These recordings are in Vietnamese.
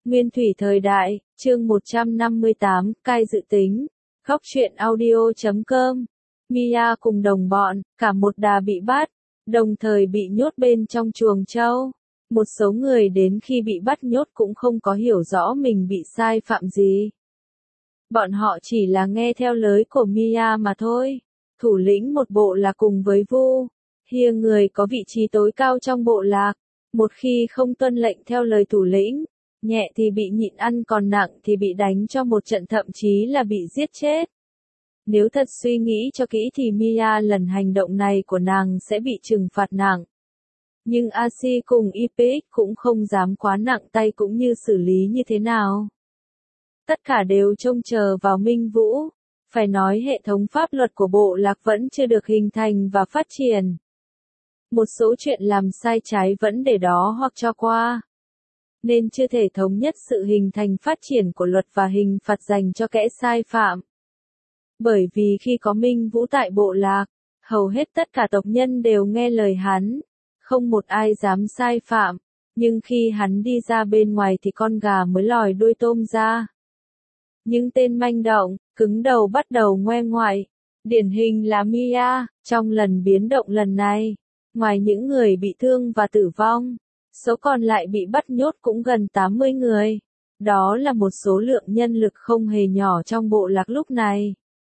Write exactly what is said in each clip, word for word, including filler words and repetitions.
Nguyên thủy thời đại, chương một trăm năm mươi tám, cai dự tính. Góc truyện audio chấm com. Mia cùng đồng bọn, cả một đà bị bắt, đồng thời bị nhốt bên trong chuồng trâu. Một số người đến khi bị bắt nhốt cũng không có hiểu rõ mình bị sai phạm gì. Bọn họ chỉ là nghe theo lời của Mia mà thôi. Thủ lĩnh một bộ lạc cùng với Vu Hia, người có vị trí tối cao trong bộ lạc. Một khi không tuân lệnh theo lời thủ lĩnh, nhẹ thì bị nhịn ăn, còn nặng thì bị đánh cho một trận, thậm chí là bị giết chết. Nếu thật suy nghĩ cho kỹ thì Mia lần hành động này của nàng sẽ bị trừng phạt nặng. Nhưng Asi cùng i pê ích cũng không dám quá nặng tay cũng như xử lý như thế nào. Tất cả đều trông chờ vào Minh Vũ. Phải nói hệ thống pháp luật của bộ lạc vẫn chưa được hình thành và phát triển. Một số chuyện làm sai trái vẫn để đó hoặc cho qua. Nên chưa thể thống nhất sự hình thành phát triển của luật và hình phạt dành cho kẻ sai phạm. Bởi vì khi có Minh Vũ tại bộ lạc, hầu hết tất cả tộc nhân đều nghe lời hắn. Không một ai dám sai phạm. Nhưng khi hắn đi ra bên ngoài thì con gà mới lòi đuôi tôm ra. Những tên manh động, cứng đầu bắt đầu ngoe ngoại. Điển hình là Mia. Trong lần biến động lần này, ngoài những người bị thương và tử vong, số còn lại bị bắt nhốt cũng gần tám mươi người. Đó là một số lượng nhân lực không hề nhỏ trong bộ lạc lúc này.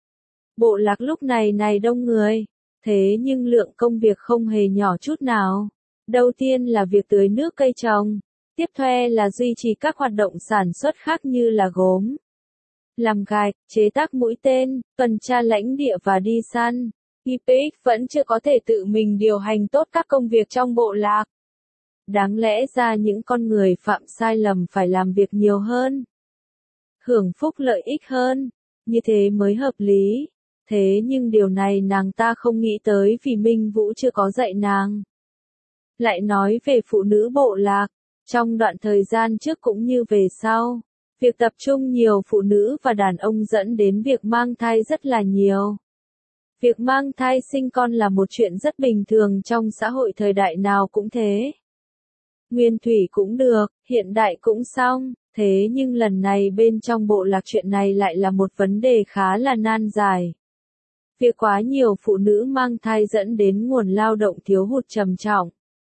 Bộ lạc lúc này này đông người, thế nhưng lượng công việc không hề nhỏ chút nào. Đầu tiên là việc tưới nước cây trồng, tiếp theo là duy trì các hoạt động sản xuất khác như là gốm, làm gạch, chế tác mũi tên, tuần tra lãnh địa và đi săn. i pê ích vẫn chưa có thể tự mình điều hành tốt các công việc trong bộ lạc. Đáng lẽ ra những con người phạm sai lầm phải làm việc nhiều hơn, hưởng phúc lợi ích hơn, như thế mới hợp lý. Thế nhưng điều này nàng ta không nghĩ tới vì Minh Vũ chưa có dạy nàng. Lại nói về phụ nữ bộ lạc, trong đoạn thời gian trước cũng như về sau, việc tập trung nhiều phụ nữ và đàn ông dẫn đến việc mang thai rất là nhiều. Việc mang thai sinh con là một chuyện rất bình thường trong xã hội thời đại nào cũng thế. Nguyên thủy cũng được, hiện đại cũng xong, thế nhưng lần này bên trong bộ lạc chuyện này lại là một vấn đề khá là nan giải. Việc quá nhiều phụ nữ mang thai dẫn đến nguồn lao động thiếu hụt trầm trọng.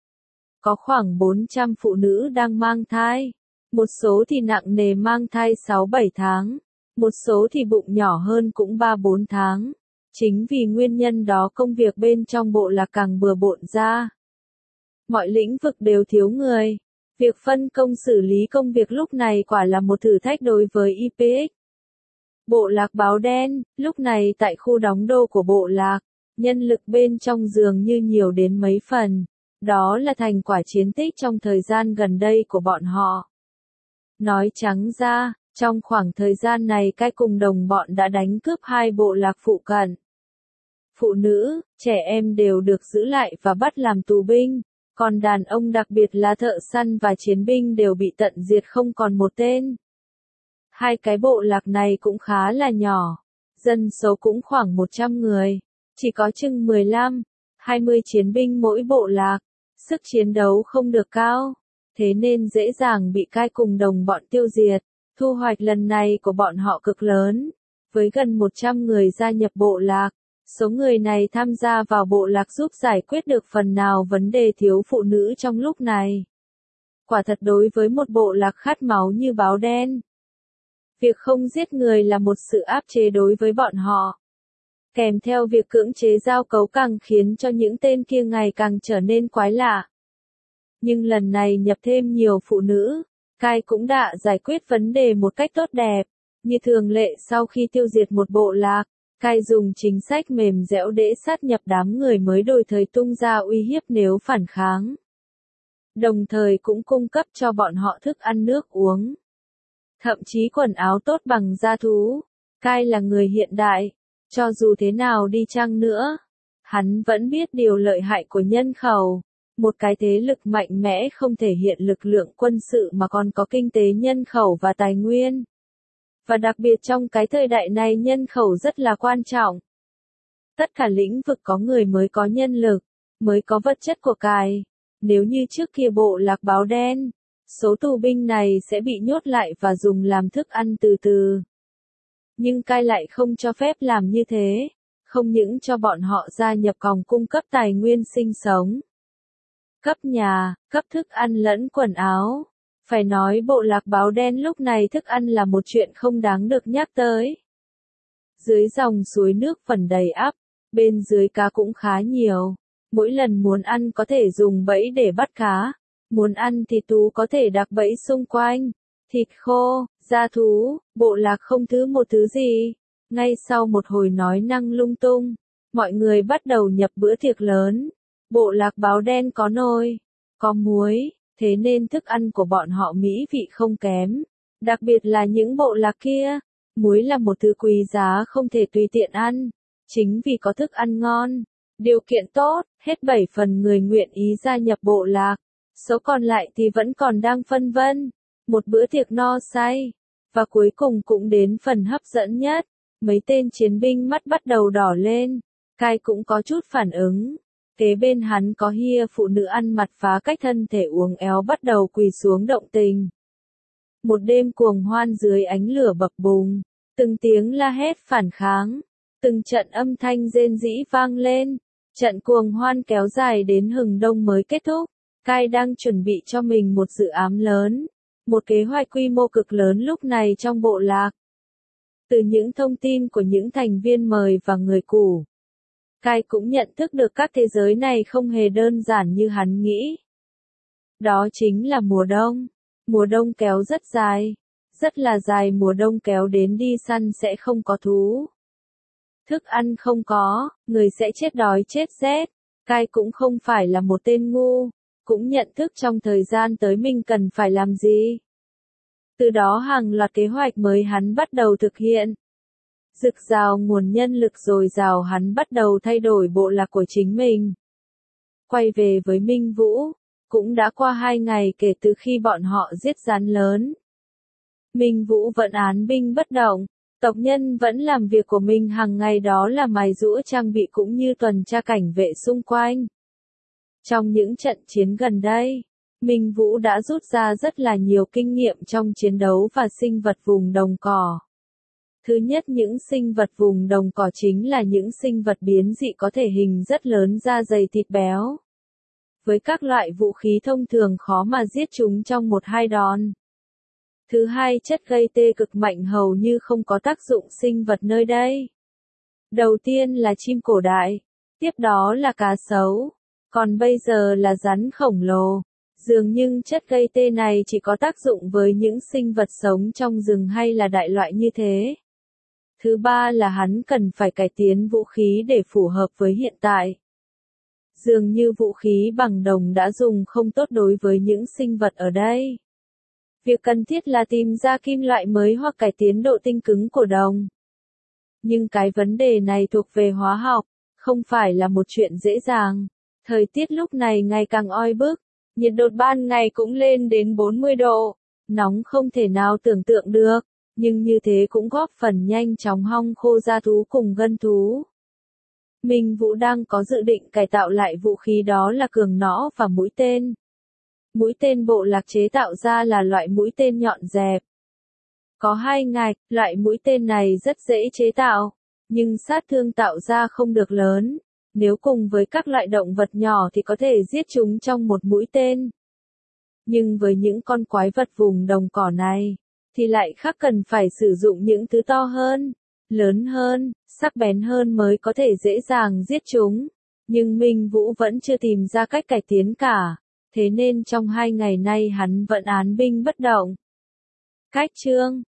Có khoảng bốn trăm phụ nữ đang mang thai, một số thì nặng nề mang thai sáu bảy tháng, một số thì bụng nhỏ hơn cũng ba bốn tháng. Chính vì nguyên nhân đó công việc bên trong bộ lạc càng bừa bộn ra. Mọi lĩnh vực đều thiếu người. Việc phân công xử lý công việc lúc này quả là một thử thách đối với i pê ích. Bộ lạc báo đen, lúc này tại khu đóng đô của bộ lạc, nhân lực bên trong dường như nhiều đến mấy phần. Đó là thành quả chiến tích trong thời gian gần đây của bọn họ. Nói trắng ra, trong khoảng thời gian này Cai cùng đồng bọn đã đánh cướp hai bộ lạc phụ cận. Phụ nữ, trẻ em đều được giữ lại và bắt làm tù binh, còn đàn ông đặc biệt là thợ săn và chiến binh đều bị tận diệt không còn một tên. Hai cái bộ lạc này cũng khá là nhỏ, dân số cũng khoảng một trăm người, chỉ có chừng mười lăm, hai mươi chiến binh mỗi bộ lạc, sức chiến đấu không được cao, thế nên dễ dàng bị Cai cùng đồng bọn tiêu diệt. Thu hoạch lần này của bọn họ cực lớn, với gần một trăm người gia nhập bộ lạc. Số người này tham gia vào bộ lạc giúp giải quyết được phần nào vấn đề thiếu phụ nữ trong lúc này. Quả thật đối với một bộ lạc khát máu như báo đen, việc không giết người là một sự áp chế đối với bọn họ. Kèm theo việc cưỡng chế giao cấu càng khiến cho những tên kia ngày càng trở nên quái lạ. Nhưng lần này nhập thêm nhiều phụ nữ, Cai cũng đã giải quyết vấn đề một cách tốt đẹp. Như thường lệ sau khi tiêu diệt một bộ lạc, Cai dùng chính sách mềm dẻo để sát nhập đám người mới đổi thời tung ra uy hiếp nếu phản kháng. Đồng thời cũng cung cấp cho bọn họ thức ăn nước uống. Thậm chí quần áo tốt bằng da thú. Cai là người hiện đại. Cho dù thế nào đi chăng nữa, hắn vẫn biết điều lợi hại của nhân khẩu. Một cái thế lực mạnh mẽ không thể hiện lực lượng quân sự mà còn có kinh tế nhân khẩu và tài nguyên. Và đặc biệt trong cái thời đại này nhân khẩu rất là quan trọng. Tất cả lĩnh vực có người mới có nhân lực, mới có vật chất của cải. Nếu như trước kia bộ lạc báo đen, Số tù binh này sẽ bị nhốt lại và dùng làm thức ăn từ từ. Nhưng cai lại không cho phép làm như thế, không những cho bọn họ gia nhập còng cung cấp tài nguyên sinh sống, cấp nhà, cấp thức ăn lẫn quần áo. Phải nói bộ lạc báo đen lúc này thức ăn là một chuyện không đáng được nhắc tới. Dưới dòng suối nước phần đầy ắp, bên dưới cá cũng khá nhiều. Mỗi lần muốn ăn có thể dùng bẫy để bắt cá. Muốn ăn thì Tú có thể đặt bẫy xung quanh. Thịt khô, da thú, bộ lạc không thứ một thứ gì. Ngay sau một hồi nói năng lung tung, mọi người bắt đầu nhập bữa tiệc lớn. Bộ lạc báo đen có nồi, có muối, thế nên thức ăn của bọn họ mỹ vị không kém. Đặc biệt là những bộ lạc kia, muối là một thứ quý giá không thể tùy tiện ăn. Chính vì có thức ăn ngon, điều kiện tốt, hết bảy phần người nguyện ý gia nhập bộ lạc. Số còn lại thì vẫn còn đang phân vân. Một bữa tiệc no say. Và cuối cùng cũng đến phần hấp dẫn nhất. Mấy tên chiến binh mắt bắt đầu đỏ lên. Cai cũng có chút phản ứng. Kế bên hắn có hia phụ nữ ăn mặc phá cách thân thể uốn éo bắt đầu quỳ xuống động tình. Một đêm cuồng hoan dưới ánh lửa bập bùng. Từng tiếng la hét phản kháng. Từng trận âm thanh rên rĩ vang lên. Trận cuồng hoan kéo dài đến hừng đông mới kết thúc. Cai đang chuẩn bị cho mình một dự án lớn. Một kế hoạch quy mô cực lớn lúc này trong bộ lạc. Từ những thông tin của những thành viên mời và người cũ, Cai cũng nhận thức được các thế giới này không hề đơn giản như hắn nghĩ. Đó chính là mùa đông. Mùa đông kéo rất dài. Rất là dài, mùa đông kéo đến đi săn sẽ không có thú. Thức ăn không có, người sẽ chết đói chết rét. Cai cũng không phải là một tên ngu, cũng nhận thức trong thời gian tới mình cần phải làm gì. Từ đó hàng loạt kế hoạch mới hắn bắt đầu thực hiện. Rực rào nguồn nhân lực dồi dào, hắn bắt đầu thay đổi bộ lạc của chính mình. Quay về với Minh Vũ, cũng đã qua hai ngày kể từ khi bọn họ giết rắn lớn. Minh Vũ vẫn án binh bất động, tộc nhân vẫn làm việc của mình hàng ngày, đó là mài giũa trang bị cũng như tuần tra cảnh vệ xung quanh. Trong những trận chiến gần đây, Minh Vũ đã rút ra rất là nhiều kinh nghiệm trong chiến đấu và sinh vật vùng đồng cỏ. Thứ nhất, những sinh vật vùng đồng cỏ chính là những sinh vật biến dị có thể hình rất lớn, da dày thịt béo. Với các loại vũ khí thông thường khó mà giết chúng trong một hai đòn. Thứ hai, chất gây tê cực mạnh hầu như không có tác dụng sinh vật nơi đây. Đầu tiên là chim cổ đại, tiếp đó là cá sấu, còn bây giờ là rắn khổng lồ. Dường như chất gây tê này chỉ có tác dụng với những sinh vật sống trong rừng hay là đại loại như thế. Thứ ba là hắn cần phải cải tiến vũ khí để phù hợp với hiện tại. Dường như vũ khí bằng đồng đã dùng không tốt đối với những sinh vật ở đây. Việc cần thiết là tìm ra kim loại mới hoặc cải tiến độ tinh cứng của đồng. Nhưng cái vấn đề này thuộc về hóa học, không phải là một chuyện dễ dàng. Thời tiết lúc này ngày càng oi bức, nhiệt độ ban ngày cũng lên đến bốn mươi độ, nóng không thể nào tưởng tượng được, nhưng như thế cũng góp phần nhanh chóng hong khô da thú cùng gân thú. Minh Vũ đang có dự định cải tạo lại vũ khí, đó là cường nõ và mũi tên. Mũi tên bộ lạc chế tạo ra là loại mũi tên nhọn dẹp. Có hai ngạch, loại mũi tên này rất dễ chế tạo, nhưng sát thương tạo ra không được lớn. Nếu cùng với các loại động vật nhỏ thì có thể giết chúng trong một mũi tên. Nhưng với những con quái vật vùng đồng cỏ này, thì lại khác, cần phải sử dụng những thứ to hơn, lớn hơn, sắc bén hơn mới có thể dễ dàng giết chúng. Nhưng Minh Vũ vẫn chưa tìm ra cách cải tiến cả, thế nên trong hai ngày nay hắn vẫn án binh bất động. Cách chương